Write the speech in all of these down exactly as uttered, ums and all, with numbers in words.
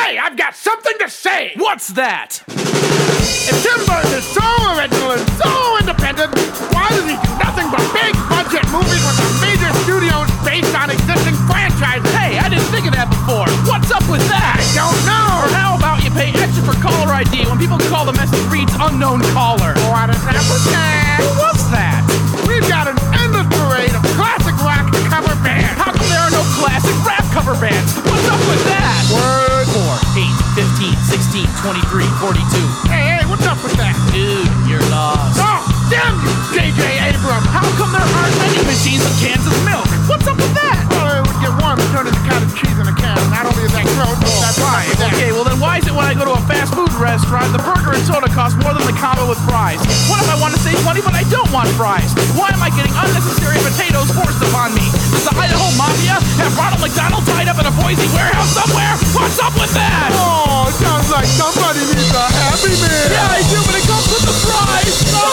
Hey, I've got something to say! What's that? If Tim Burton is so original and so independent, why does he do nothing but big budget movies with the major studios based on existing franchises? Hey, I didn't think of that before. What's up with that? I don't know! Or how about you pay extra for caller I D when people call the message reads unknown caller? What is that with that? What's that? We've got an endless parade of classic rock cover bands. How come there are no classic rap cover bands? What's up with that? Word. four, eight, fifteen, sixteen, twenty-three, forty-two. Hey, hey, what's up with that? Dude, you're lost. Oh, damn you, J J Abrams. How come there aren't vending machines with cans of milk? What's up with that? Well, it would get warm and turn into cottage cheese in a can. Not only is that gross, but that's why. Okay, well then why is it when I go to a fast food restaurant, the burger and soda cost more than the combo with fries? What if I want to save money but I don't want fries? Why am I getting unnecessary potatoes forced upon me? Does the Idaho Mafia have Ronald McDonald tied up in a Boise warehouse somewhere? What's up with that? Oh, sounds like somebody needs a Happy Meal. Yeah, I do, but it comes with the fries. The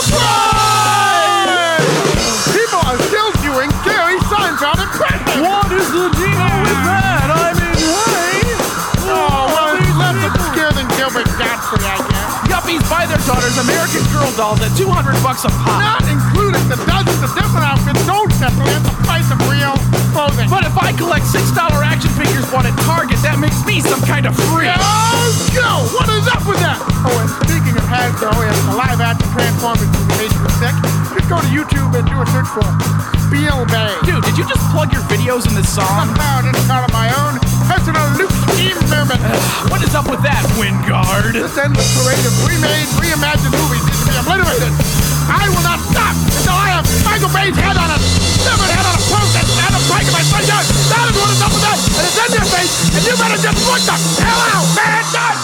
fries! People are still doing Gary Seinfeld impressions. What is the deal with that? I mean, hey. Oh, well, he's less obscure than Gilbert Gottfried, I guess. Yuppies buy their daughters American Girl dolls at two hundred bucks a pop. Not including the dozens of different outfits sold separately at the price of real clothing. But if I collect six dollar action figures bought at Target, that makes me some kind of freak. Oh, Joe, what is up with that? Oh, and speaking of Hasbro, if the live-action Transformers movie made you sick, just go to YouTube and do a search for Beal Bay. Dude, did you just plug your videos in this song? No, just call it my own personal Luke experiment. What is up with that, Wingard? This endless parade of remade, reimagined movies needs to be obliterated. I will not stop until I have Michael Bay's head on a severed head on a post and a bike in my front yard. That is what is up with that. And it's in your face, and you better just look the hell out, man. Done.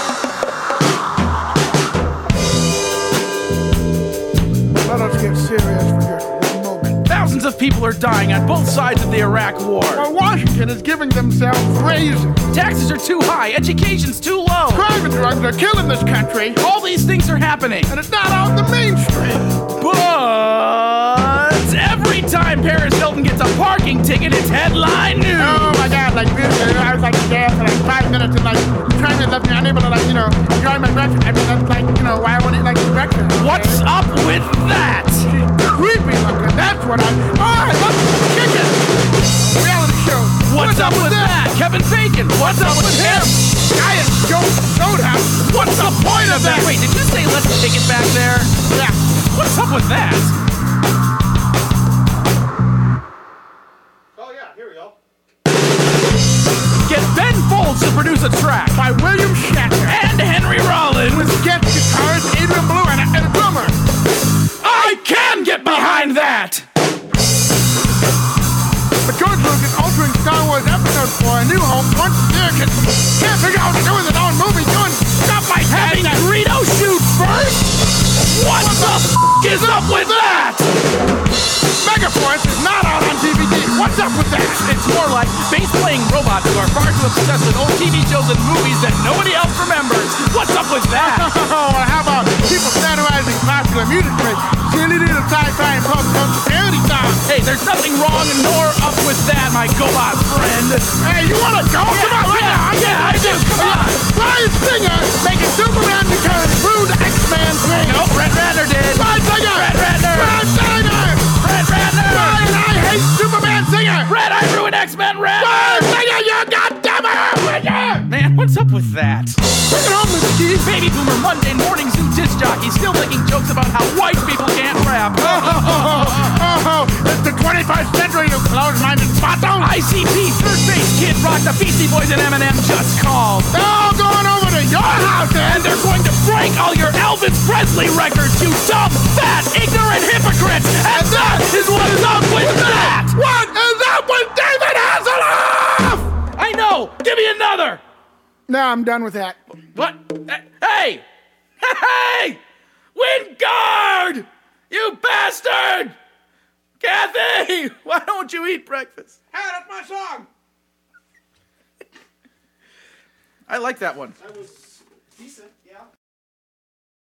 Let us get serious for just one moment. Thousands of people are dying on both sides of the Iraq War. Well, Washington is giving themselves raises. Taxes are too high, education's too low. Crime and drugs are killing this country, All these things are happening. and it's not on the mainstream. But every time Paris Hilton gets a parking ticket, it's headline news. Oh my God, like this, I was like there for like five minutes and like trying to left me unable to like, you know, enjoy my breakfast. I mean, that's like, you know, why I want to eat like breakfast. What's up with that? She's creepy looking, that's what I, oh, I love chicken. Reality show. What's, up, with that? Kevin Bacon. What's up with him? Giant Joe Soda. What's the point of that? Wait, did you say let's take it back there? Yeah. What's up with that? Oh yeah, here we go. Get Ben Folds to produce a track By William Shatner. and Henry Rollins. With guest guitarist Adrian Blue and a, and a drummer. I can get behind that. But George Lucas altering Star Wars Episode four, A New Hope, once a year can, can't figure out what to do with his own movie doing stuff like Having that. Greedo shoot first? What the f*** is up with that? Megaforce is not out on D V D. What's up with that? It's more like bass-playing robots who are far too obsessed with old T V shows and movies that nobody else remembers. What's up with that? Oh, well, how about people satirizing popular music with silly little sci-fi and pop-culture parody songs? Hey, there's nothing wrong nor up with that, my GoBot friend. Hey, you wanna go? Yeah, Come on, right yeah, now. yeah, I do. Come on. Bryan Singer making Superman return rude X-Man thing. No, Brett Ratner did. Bryan Singer! Brett Ratner! Bryan Singer! Brett Ratner! Bryan, I hate Superman Singer! Brett, I ruined X-Men Red! Bryan Singer, you goddamn winner! Man, what's up with that? Bring it home, Mister Keith. Baby boomer Monday morning zoo disc jockey still making jokes about how white people can't rap. Oh, oh, oh, oh, it's the twenty-first century, you close-minded spotto! I C P third base Kid Rock, the Beastie Boys, and Eminem just called. They're all going over to your house, And they're going to break all your Elvis Presley records, you dumb, fat, ignorant hypocrites! And that is what is up with that! What is up with David Hasselhoff? I know! Give me another! No, I'm done with that. What? Hey! Hey! Wingard! You bastard! Kathy! Why don't you eat breakfast? Hey, that's my song. I like that one. That was decent.